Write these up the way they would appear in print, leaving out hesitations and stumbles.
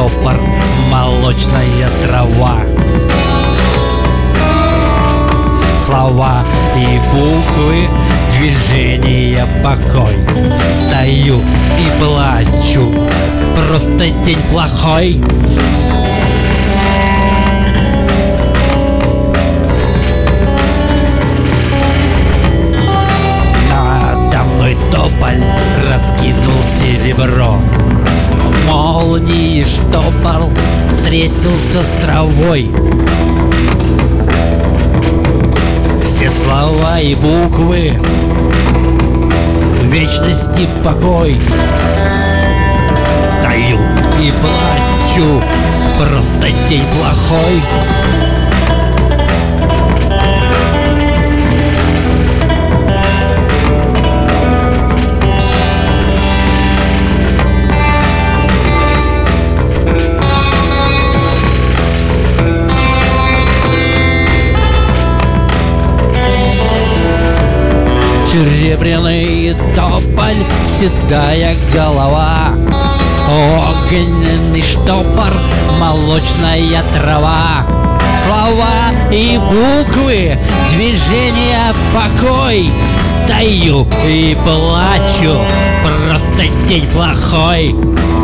стопор, молочная трава. Слова и буквы, движения, покой. Стою и плачу, просто день плохой. Надо мной тополь раскинул серебро. Молнии штопор встретился с травой. Все слова и буквы, вечности покой. Стою и плачу, просто день плохой. Серебряный тополь, седая голова, огненный штопор, молочная трава. Слова и буквы, движения, покой. Стою и плачу, просто день плохой.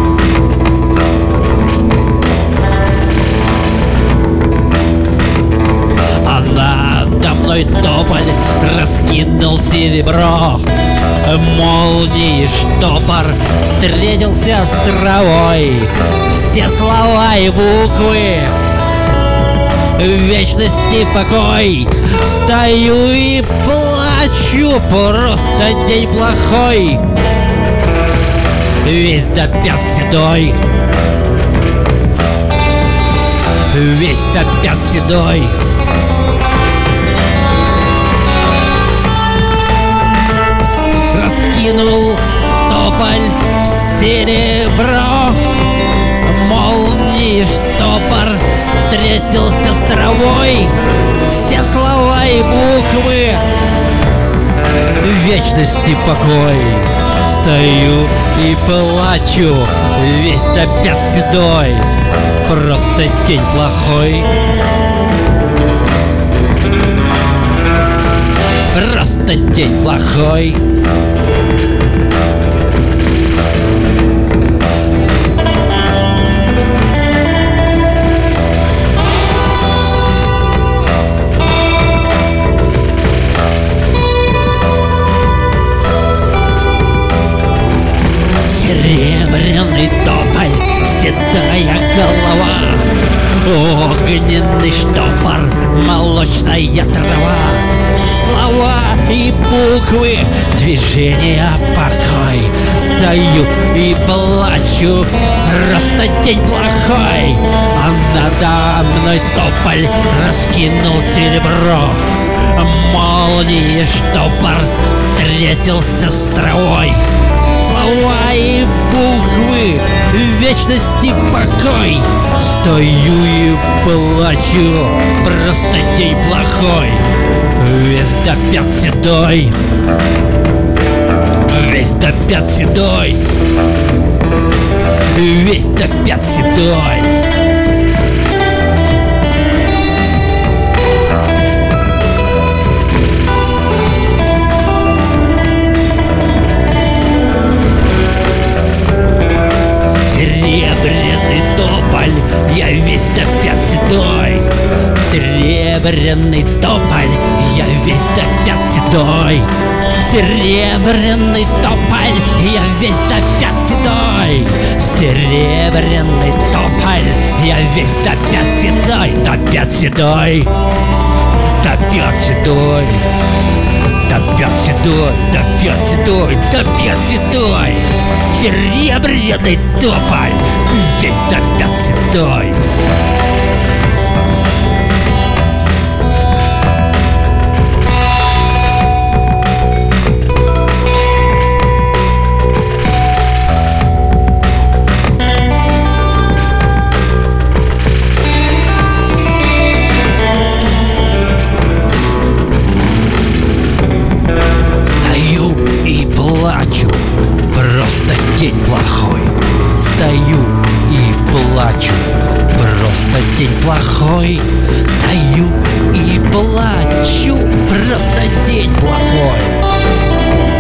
Надо мной тополь раскинул серебро. Молнии штопор встретился с травой. Все слова и буквы, вечности покой. Стою и плачу, просто день плохой. Весь до пят седой, весь до пят седой. Раскинул тополь серебро. Молнии штопор встретился с травой. Все слова и буквы, вечности покой. Стою и плачу, весь до пят седой, просто день плохой. Просто день плохой. Серебряный тополь, седая голова, огненный штопор, молочная трава. Слова и буквы, движения, покой. Стою и плачу, просто день плохой. А надо мной тополь раскинул серебро. Молнии штопор встретился с травой. Слова и буквы, вечности покой. Стою и плачу, просто день плохой. Весь до пят седой, весь до пят седой, весь до пят седой. Серебряный тополь, я весь до пят седой. Серебряный тополь, я весь до пят седой. Серебряный тополь, я весь до пят седой. Серебряный тополь, я весь до пят седой. До пят седой, до пят седой, до пят седой, до пят седой, до пят седой. Серебряный тополь, весь до пят седой. Просто день плохой. Стою и плачу. плачу, просто день плохой. Стою и плачу, просто день плохой.